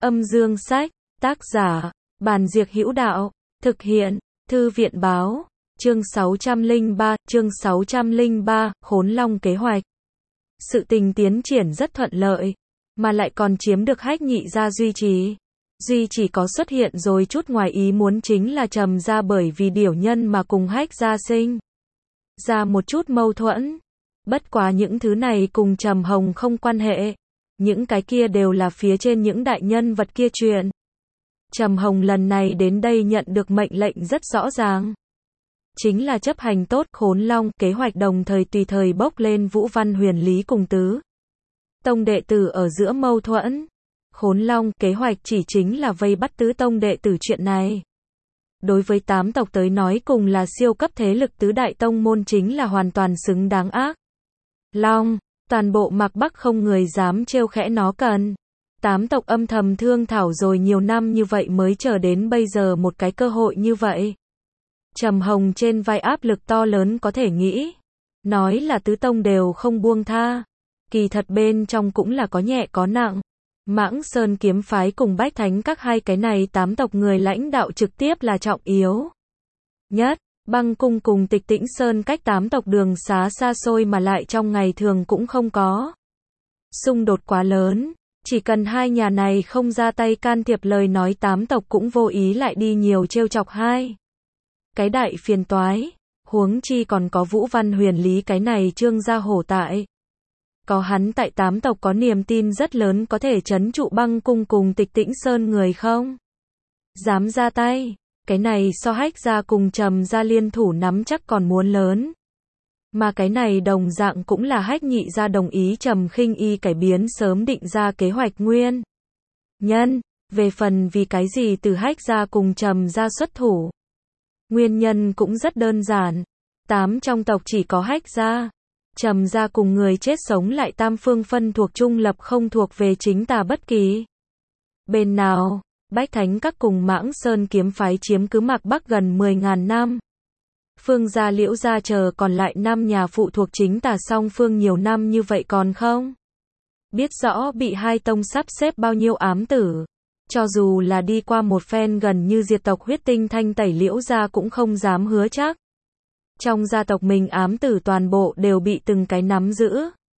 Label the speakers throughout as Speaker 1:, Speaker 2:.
Speaker 1: Âm dương sách, tác giả, Bàn Diệc Hữu Đạo, thực hiện, Thư viện báo, chương 603, Khốn Long kế hoạch. Sự tình tiến triển rất thuận lợi, mà lại còn chiếm được Hách Nhị gia duy trì. Duy chỉ có xuất hiện rồi chút ngoài ý muốn chính là Trầm gia bởi vì điểu nhân mà cùng Hách gia sinh ra một chút mâu thuẫn. Bất quá những thứ này cùng Trầm Hồng không quan hệ. Những cái kia đều là phía trên những đại nhân vật kia chuyện. Trầm Hồng lần này đến đây nhận được mệnh lệnh rất rõ ràng. Chính là chấp hành tốt Khốn Long kế hoạch, đồng thời tùy thời bốc lên Vũ Văn Huyền Lý cùng tứ tông đệ tử ở giữa mâu thuẫn. Khốn Long kế hoạch chỉ chính là vây bắt tứ tông đệ tử chuyện này. Đối với tám tộc tới nói cùng là siêu cấp thế lực tứ đại tông môn chính là hoàn toàn xứng đáng ác. Long, toàn bộ Mạc Bắc không người dám trêu khẽ nó cần. Tám tộc âm thầm thương thảo rồi nhiều năm như vậy mới chờ đến bây giờ một cái cơ hội như vậy. Trầm Hồng trên vai áp lực to lớn có thể nghĩ. Nói là tứ tông đều không buông tha. Kỳ thật bên trong cũng là có nhẹ có nặng. Mãng Sơn kiếm phái cùng Bách Thánh các hai cái này tám tộc người lãnh đạo trực tiếp là trọng yếu nhất. Băng cung cùng Tịch Tĩnh Sơn cách tám tộc đường xá xa xôi mà lại trong ngày thường cũng không có xung đột quá lớn. Chỉ cần hai nhà này không ra tay can thiệp lời nói tám tộc cũng vô ý lại đi nhiều trêu chọc hai cái đại phiền toái. Huống chi còn có Vũ Văn Huyền Lý cái này trương gia hổ tại. Có hắn tại tám tộc có niềm tin rất lớn có thể trấn trụ Băng cung cùng Tịch Tĩnh Sơn người không dám ra tay. Cái này so Hách gia cùng Trầm gia liên thủ nắm chắc còn muốn lớn. Mà cái này đồng dạng cũng là Hách Nhị gia đồng ý Trầm Khinh Y cải biến sớm định ra kế hoạch nguyên nhân. Về phần vì cái gì từ Hách gia cùng Trầm gia xuất thủ, nguyên nhân cũng rất đơn giản. Tám trong tộc chỉ có Hách gia, Trầm gia cùng người chết sống lại tam phương phân thuộc trung lập, không thuộc về chính tà bất kỳ bên nào. Bách Thánh các cùng Mãng Sơn kiếm phái chiếm cứ Mạc Bắc gần 10.000 năm. Phương gia Liễu gia chờ còn lại 5 nhà phụ thuộc chính tà song phương nhiều năm như vậy còn không biết rõ bị hai tông sắp xếp bao nhiêu ám tử. Cho dù là đi qua một phen gần như diệt tộc huyết tinh thanh tẩy, Liễu gia cũng không dám hứa chắc trong gia tộc mình ám tử toàn bộ đều bị từng cái nắm giữ.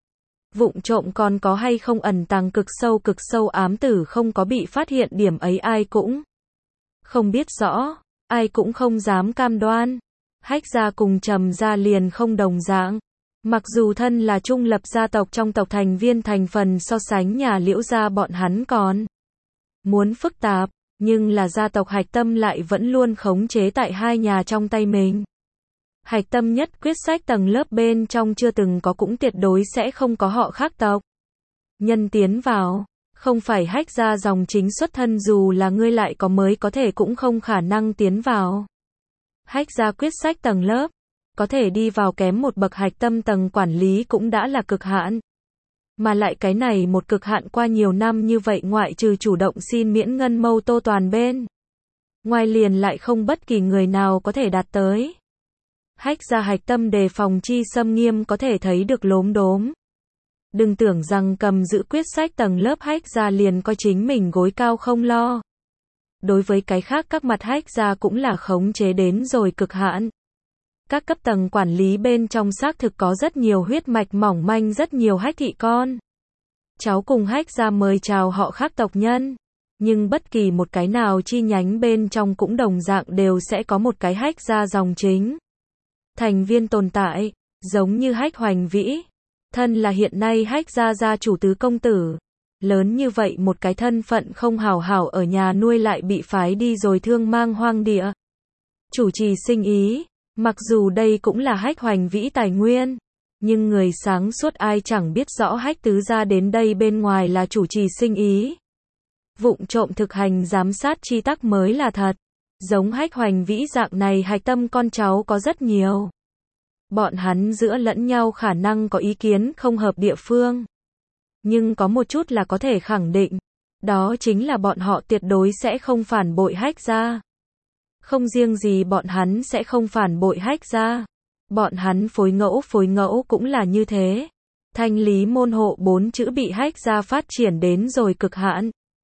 Speaker 1: Vụng trộm còn có hay không ẩn tàng cực sâu ám tử không có bị phát hiện, điểm ấy ai cũng không biết rõ, ai cũng không dám cam đoan. Hách gia cùng Trầm gia liền không đồng dạng. Mặc dù thân là trung lập gia tộc, trong tộc thành viên thành phần so sánh nhà Liễu gia bọn hắn còn muốn phức tạp, nhưng là gia tộc hạch tâm lại vẫn luôn khống chế tại hai nhà trong tay mình. Hạch tâm nhất quyết sách tầng lớp bên trong chưa từng có, cũng tuyệt đối sẽ không có họ khác tộc nhân tiến vào. Không phải Hách gia dòng chính xuất thân, dù là ngươi lại có mới có thể cũng không khả năng tiến vào. Hách gia quyết sách tầng lớp có thể đi vào kém một bậc, hạch tâm tầng quản lý cũng đã là cực hạn. Mà lại cái này một cực hạn qua nhiều năm như vậy, ngoại trừ chủ động xin miễn ngân mâu Tô Toàn bên ngoài liền lại không bất kỳ người nào có thể đạt tới. Hách gia hạch tâm đề phòng chi xâm nghiêm có thể thấy được lốm đốm. Đừng tưởng rằng cầm giữ quyết sách tầng lớp Hách gia liền coi chính mình gối cao không lo. Đối với cái khác các mặt Hách gia cũng là khống chế đến rồi cực hạn. Các cấp tầng quản lý bên trong xác thực có rất nhiều huyết mạch mỏng manh, rất nhiều Hách thị con cháu cùng Hách gia mời chào họ khác tộc nhân. Nhưng bất kỳ một cái nào chi nhánh bên trong cũng đồng dạng đều sẽ có một cái Hách gia dòng chính thành viên tồn tại, giống như Hách Hoành Vĩ, thân là hiện nay Hách gia gia chủ tứ công tử. Lớn như vậy một cái thân phận không hảo hảo ở nhà nuôi, lại bị phái đi rồi thương mang hoang địa chủ trì sinh ý. Mặc dù đây cũng là Hách Hoành Vĩ tài nguyên, nhưng người sáng suốt ai chẳng biết rõ Hách tứ gia đến đây bên ngoài là chủ trì sinh ý, vụng trộm thực hành giám sát chi tắc mới là thật. Giống Hách Hoành Vĩ dạng này hạch tâm con cháu có rất nhiều. Bọn hắn giữa lẫn nhau khả năng có ý kiến không hợp địa phương. Nhưng có một chút là có thể khẳng định. Đó chính là bọn họ tuyệt đối sẽ không phản bội Hách gia. Không riêng gì bọn hắn sẽ không phản bội Hách gia. Bọn hắn phối ngẫu cũng là như thế. Thanh lý môn hộ 4 chữ bị Hách gia phát triển đến rồi cực hạn.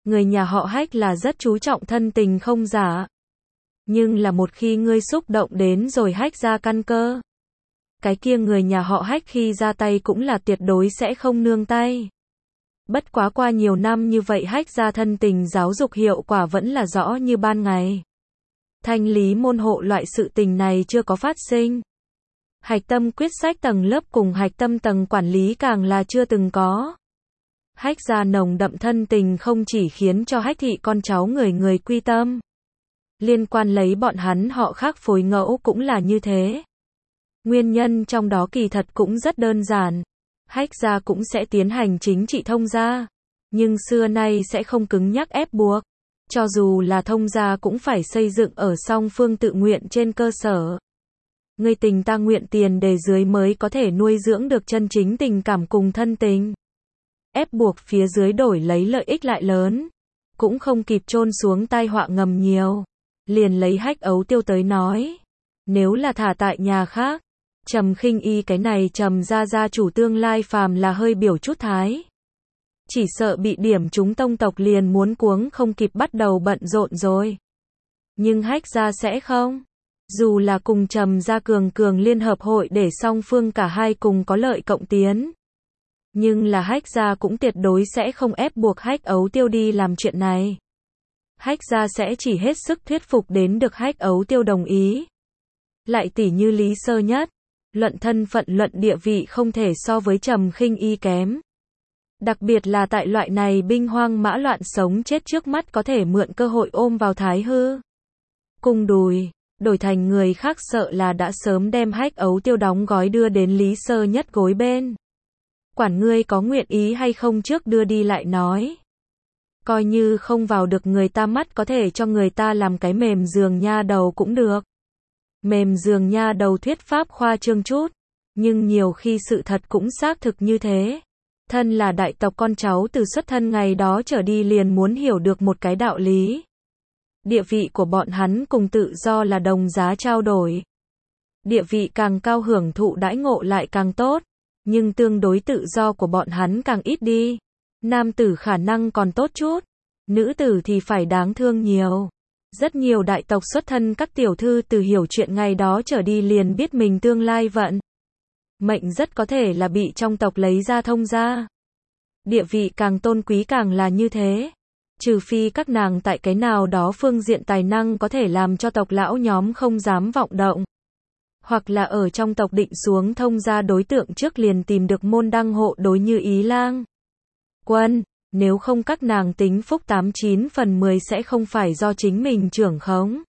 Speaker 1: Người nhà họ Hách là rất chú trọng thân tình không giả. Nhưng là một khi ngươi xúc động đến rồi Hách gia căn cơ. Cái kia người nhà họ Hách khi ra tay cũng là tuyệt đối sẽ không nương tay. Bất quá qua nhiều năm như vậy Hách gia thân tình giáo dục hiệu quả vẫn là rõ như ban ngày. Thanh lý môn hộ loại sự tình này chưa có phát sinh. Hạch tâm quyết sách tầng lớp cùng hạch tâm tầng quản lý càng là chưa từng có. Hách gia nồng đậm thân tình không chỉ khiến cho Hách thị con cháu người người quy tâm. Liên quan lấy bọn hắn họ khác phối ngẫu cũng là như thế. Nguyên nhân trong đó kỳ thật cũng rất đơn giản. Hách gia cũng sẽ tiến hành chính trị thông gia. Nhưng xưa nay sẽ không cứng nhắc ép buộc. Cho dù là thông gia cũng phải xây dựng ở song phương tự nguyện trên cơ sở. Người tình ta nguyện tiền đề dưới mới có thể nuôi dưỡng được chân chính tình cảm cùng thân tình. Ép buộc phía dưới đổi lấy lợi ích lại lớn. Cũng không kịp chôn xuống tai họa ngầm nhiều. Liền lấy Hách Ấu Tiêu tới nói. Nếu là thả tại nhà khác. Trầm Khinh Y cái này Trầm gia chủ tương lai phàm là hơi biểu chút thái. Chỉ sợ bị điểm chúng tông tộc liền muốn cuống không kịp bắt đầu bận rộn rồi. Nhưng Hách gia sẽ không. Dù là cùng Trầm gia cường liên hợp hội để song phương cả hai cùng có lợi cộng tiến. Nhưng là Hách gia cũng tuyệt đối sẽ không ép buộc Hách Ấu Tiêu đi làm chuyện này. Hách gia sẽ chỉ hết sức thuyết phục đến được Hách Ấu Tiêu đồng ý. Lại tỉ như Lý Sơ Nhất. Luận thân phận luận địa vị không thể so với Trầm Khinh Y kém. Đặc biệt là tại loại này binh hoang mã loạn sống chết trước mắt có thể mượn cơ hội ôm vào thái hư. Cung đùi, đổi thành người khác sợ là đã sớm đem Hách Ấu Tiêu đóng gói đưa đến Lý Sơ Nhất gối bên. Quản ngươi có nguyện ý hay không trước đưa đi lại nói. Coi như không vào được người ta mắt có thể cho người ta làm cái mềm giường nha đầu cũng được. Mềm giường nha đầu thuyết pháp khoa trương chút. Nhưng nhiều khi sự thật cũng xác thực như thế. Thân là đại tộc con cháu từ xuất thân ngày đó trở đi liền muốn hiểu được một cái đạo lý. Địa vị của bọn hắn cùng tự do là đồng giá trao đổi. Địa vị càng cao hưởng thụ đãi ngộ lại càng tốt. Nhưng tương đối tự do của bọn hắn càng ít đi. Nam tử khả năng còn tốt chút. Nữ tử thì phải đáng thương nhiều. Rất nhiều đại tộc xuất thân các tiểu thư từ hiểu chuyện ngày đó trở đi liền biết mình tương lai vận. Mệnh rất có thể là bị trong tộc lấy ra thông gia. Địa vị càng tôn quý càng là như thế. Trừ phi các nàng tại cái nào đó phương diện tài năng có thể làm cho tộc lão nhóm không dám vọng động. Hoặc là ở trong tộc định xuống thông gia đối tượng trước liền tìm được môn đăng hộ đối như Ý Lang Quân. Nếu không các nàng tính phúc 89 phần 10 sẽ không phải do chính mình trưởng khống.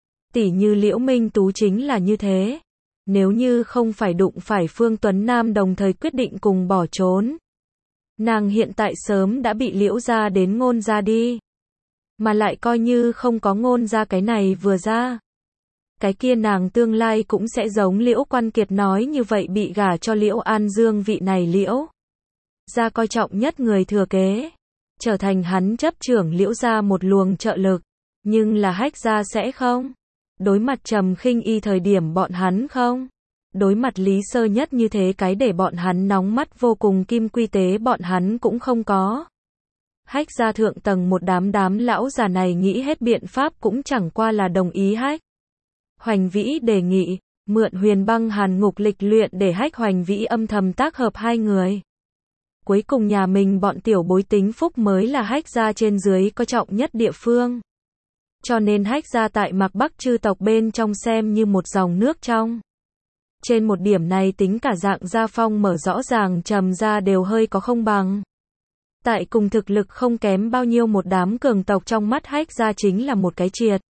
Speaker 1: Tỷ như Liễu Minh Tú chính là như thế. Nếu như không phải đụng phải Phương Tuấn Nam đồng thời quyết định cùng bỏ trốn. Nàng hiện tại sớm đã bị Liễu gia đến Ngôn gia đi. Mà lại coi như không có Ngôn gia cái này vừa ra. Cái kia nàng tương lai cũng sẽ giống Liễu Quan Kiệt nói như vậy bị gả cho Liễu An Dương vị này Liễu gia coi trọng nhất người thừa kế. Trở thành hắn chấp trưởng Liễu gia một luồng trợ lực. Nhưng là Hách gia sẽ không. Đối mặt Trầm Khinh Y thời điểm bọn hắn không. Đối mặt Lý Sơ Nhất như thế cái để bọn hắn nóng mắt vô cùng kim quy tế bọn hắn cũng không có. Hách gia thượng tầng một đám lão già này nghĩ hết biện pháp cũng chẳng qua là đồng ý Hách Hoành Vĩ đề nghị, mượn Huyền Băng Hàn Ngục lịch luyện để Hách Hoành Vĩ âm thầm tác hợp hai người. Cuối cùng nhà mình bọn tiểu bối tính phúc mới là Hách gia trên dưới có trọng nhất địa phương. Cho nên Hách gia tại Mạc Bắc chư tộc bên trong xem như một dòng nước trong. Trên một điểm này tính cả dạng gia phong mở rõ ràng Trầm gia đều hơi có không bằng. Tại cùng thực lực không kém bao nhiêu một đám cường tộc trong mắt Hách gia chính là một cái triệt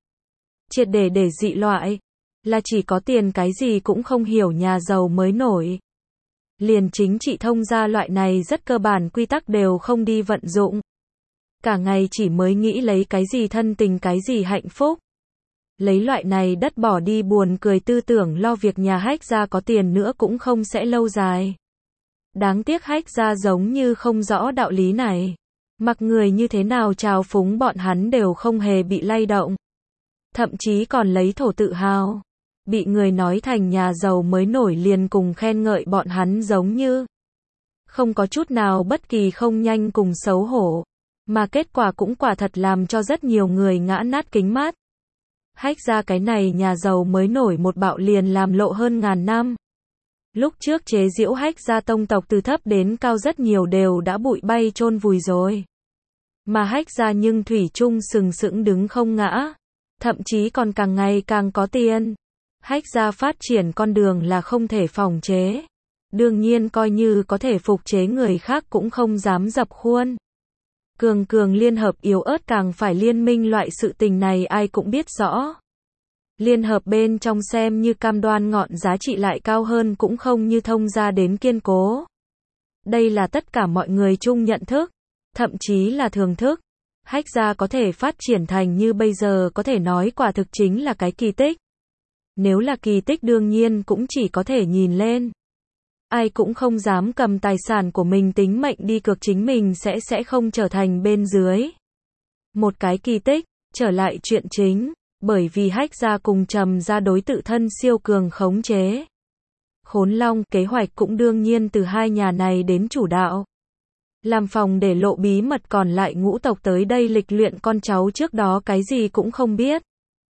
Speaker 1: để dị loại. Là chỉ có tiền cái gì cũng không hiểu nhà giàu mới nổi. Liền chính trị thông gia loại này rất cơ bản quy tắc đều không đi vận dụng. Cả ngày chỉ mới nghĩ lấy cái gì thân tình cái gì hạnh phúc. Lấy loại này đất bỏ đi buồn cười tư tưởng lo việc nhà Hách gia có tiền nữa cũng không sẽ lâu dài. Đáng tiếc Hách gia giống như không rõ đạo lý này. Mặc người như thế nào trào phúng bọn hắn đều không hề bị lay động. Thậm chí còn lấy thổ tự hào. Bị người nói thành nhà giàu mới nổi liền cùng khen ngợi bọn hắn giống như. Không có chút nào bất kỳ không nhanh cùng xấu hổ. Mà kết quả cũng quả thật làm cho rất nhiều người ngã nát kính mắt. Hách gia cái này nhà giàu mới nổi một bạo liền làm lộ hơn ngàn năm. Lúc trước chế giễu Hách gia tông tộc từ thấp đến cao rất nhiều đều đã bụi bay chôn vùi rồi. Mà Hách gia nhưng thủy chung sừng sững đứng không ngã. Thậm chí còn càng ngày càng có tiền. Hách gia phát triển con đường là không thể phòng chế. Đương nhiên coi như có thể phục chế người khác cũng không dám dập khuôn. Cường cường liên hợp yếu ớt càng phải liên minh, loại sự tình này ai cũng biết rõ. Liên hợp bên trong xem như cam đoan ngọn giá trị lại cao hơn cũng không như thông gia đến kiên cố. Đây là tất cả mọi người chung nhận thức, thậm chí là thường thức. Hách gia có thể phát triển thành như bây giờ có thể nói quả thực chính là cái kỳ tích. Nếu là kỳ tích đương nhiên cũng chỉ có thể nhìn lên. Ai cũng không dám cầm tài sản của mình tính mệnh đi cược chính mình sẽ không trở thành bên dưới. Một cái kỳ tích, trở lại chuyện chính, bởi vì Hách gia cùng Trầm gia đối tự thân siêu cường khống chế. Khốn Long kế hoạch cũng đương nhiên từ hai nhà này đến chủ đạo. Làm phòng để lộ bí mật còn lại ngũ tộc tới đây lịch luyện con cháu trước đó cái gì cũng không biết.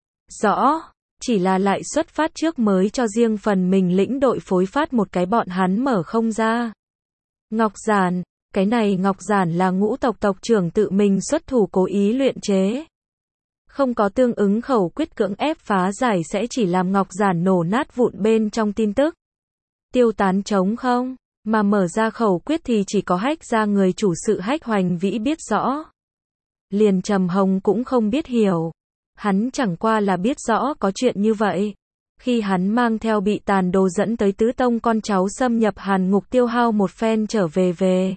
Speaker 1: Rõ. Chỉ là lại xuất phát trước mới cho riêng phần mình lĩnh đội phối phát một cái bọn hắn mở không ra. Ngọc Giản, cái này Ngọc Giản là ngũ tộc tộc trưởng tự mình xuất thủ cố ý luyện chế. Không có tương ứng khẩu quyết cưỡng ép phá giải sẽ chỉ làm Ngọc Giản nổ nát vụn bên trong tin tức. Tiêu tán trống không, mà mở ra khẩu quyết thì chỉ có Hách gia người chủ sự Hách Hoành Vĩ biết rõ. Liền Trầm Hồng cũng không biết hiểu. Hắn chẳng qua là biết rõ có chuyện như vậy. Khi hắn mang theo bị tàn đồ dẫn tới tứ tông con cháu xâm nhập Hàn Ngục tiêu hao một phen trở về.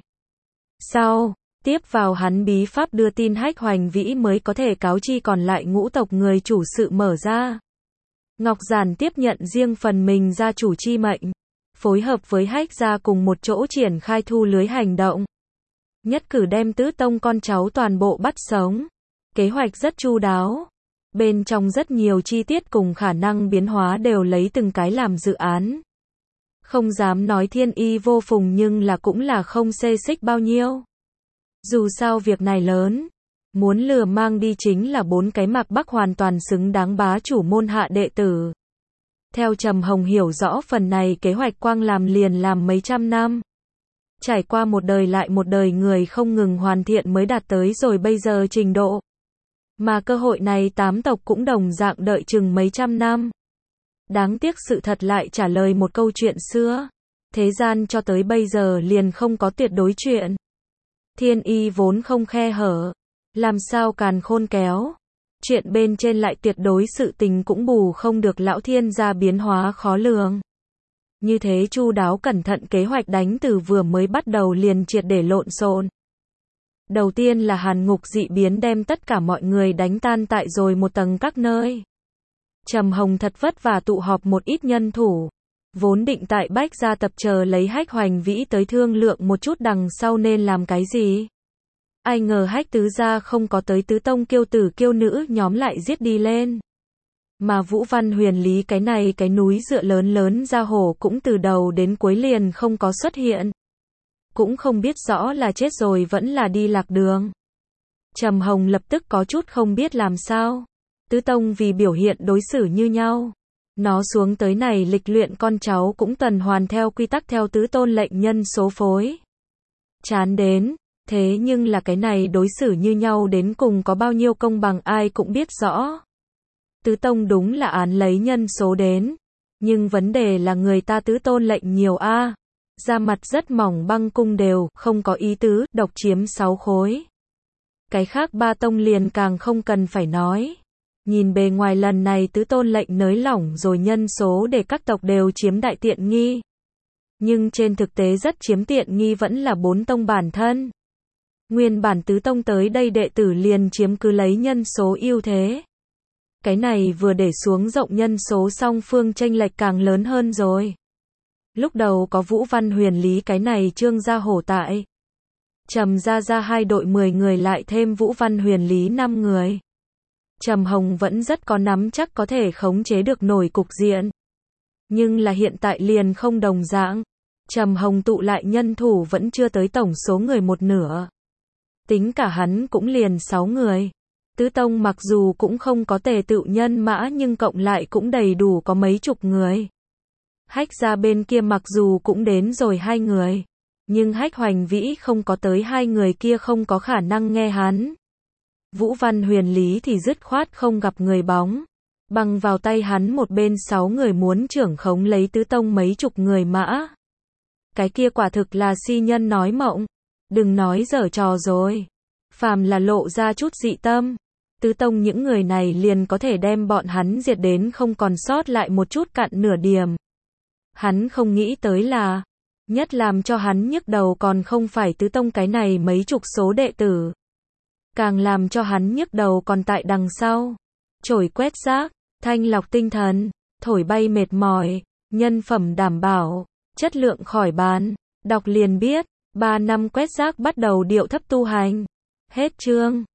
Speaker 1: Sau, tiếp vào hắn bí pháp đưa tin Hách Hoành Vĩ mới có thể cáo chi còn lại ngũ tộc người chủ sự mở ra. Ngọc Giản tiếp nhận riêng phần mình gia chủ chi mệnh. Phối hợp với Hách gia cùng một chỗ triển khai thu lưới hành động. Nhất cử đem tứ tông con cháu toàn bộ bắt sống. Kế hoạch rất chu đáo. Bên trong rất nhiều chi tiết cùng khả năng biến hóa đều lấy từng cái làm dự án. Không dám nói thiên y vô phùng nhưng là cũng là không xê xích bao nhiêu. Dù sao việc này lớn. Muốn lừa mang đi chính là 4 cái Mạc Bắc hoàn toàn xứng đáng bá chủ môn hạ đệ tử. Theo Trầm Hồng hiểu rõ phần này kế hoạch quang làm liền làm mấy trăm năm. Trải qua một đời lại một đời người không ngừng hoàn thiện mới đạt tới rồi bây giờ trình độ. Mà cơ hội này 8 tộc cũng đồng dạng đợi chừng mấy trăm năm. Đáng tiếc sự thật lại trả lời một câu chuyện xưa. Thế gian cho tới bây giờ liền không có tuyệt đối chuyện. Thiên y vốn không khe hở. Làm sao càn khôn kéo. Chuyện bên trên lại tuyệt đối sự tình cũng bù không được lão thiên gia biến hóa khó lường. Như thế chu đáo cẩn thận kế hoạch đánh từ vừa mới bắt đầu liền triệt để lộn xộn. Đầu tiên là Hàn Ngục dị biến đem tất cả mọi người đánh tan tại rồi một tầng các nơi. Trầm Hồng thật vất vả tụ họp một ít nhân thủ. Vốn định tại Bách gia tập chờ lấy Hách Hoành Vĩ tới thương lượng một chút đằng sau nên làm cái gì. Ai ngờ Hách tứ gia không có tới tứ tông kiêu tử kiêu nữ nhóm lại giết đi lên. Mà Vũ Văn Huyền Lý cái này cái núi dựa lớn lớn ra hổ cũng từ đầu đến cuối liền không có xuất hiện. Cũng không biết rõ là chết rồi vẫn là đi lạc đường. Trầm Hồng lập tức có chút không biết làm sao. Tứ tông vì biểu hiện đối xử như nhau. Nó xuống tới này lịch luyện con cháu cũng tuần hoàn theo quy tắc theo tứ tôn lệnh nhân số phối. Chán đến. Thế nhưng là cái này đối xử như nhau đến cùng có bao nhiêu công bằng ai cũng biết rõ. Tứ tông đúng là án lấy nhân số đến. Nhưng vấn đề là người ta tứ tôn lệnh nhiều a. Da mặt rất mỏng băng cung đều, không có ý tứ, độc chiếm 6 khối. Cái khác 3 tông liền càng không cần phải nói. Nhìn bề ngoài lần này tứ tôn lệnh nới lỏng rồi nhân số để các tộc đều chiếm đại tiện nghi. Nhưng trên thực tế rất chiếm tiện nghi vẫn là 4 tông bản thân. Nguyên bản tứ tông tới đây đệ tử liền chiếm cứ lấy nhân số ưu thế. Cái này vừa để xuống rộng nhân số song phương chênh lệch càng lớn hơn rồi. Lúc đầu có Vũ Văn Huyền Lý cái này Trương gia hổ tại. Trầm gia ra 2 đội 10 người lại thêm Vũ Văn Huyền Lý 5 người. Trầm Hồng vẫn rất có nắm chắc có thể khống chế được nổi cục diện. Nhưng là hiện tại liền không đồng dạng. Trầm Hồng tụ lại nhân thủ vẫn chưa tới tổng số người một nửa. tính cả hắn cũng liền 6 người. Tứ tông mặc dù cũng không có tề tựu nhân mã nhưng cộng lại cũng đầy đủ có mấy chục người. Hách gia bên kia mặc dù cũng đến rồi 2 người, nhưng Hách Hoành Vĩ không có tới 2 người kia không có khả năng nghe hắn. Vũ Văn Huyền Lý thì dứt khoát không gặp người bóng. Băng vào tay hắn một bên 6 người muốn trưởng khống lấy tứ tông mấy chục người mã. Cái kia quả thực là si nhân nói mộng. Đừng nói giở trò rồi. Phàm là lộ ra chút dị tâm, tứ tông những người này liền có thể đem bọn hắn diệt đến không còn sót lại một chút cặn nửa điểm. Hắn không nghĩ tới là, nhất làm cho hắn nhức đầu còn không phải tứ tông cái này mấy chục số đệ tử. Càng làm cho hắn nhức đầu còn tại đằng sau. Chổi quét rác, thanh lọc tinh thần, thổi bay mệt mỏi, nhân phẩm đảm bảo, chất lượng khỏi bàn. Đọc liền biết, 3 năm quét rác bắt đầu điệu thấp tu hành. Hết chương.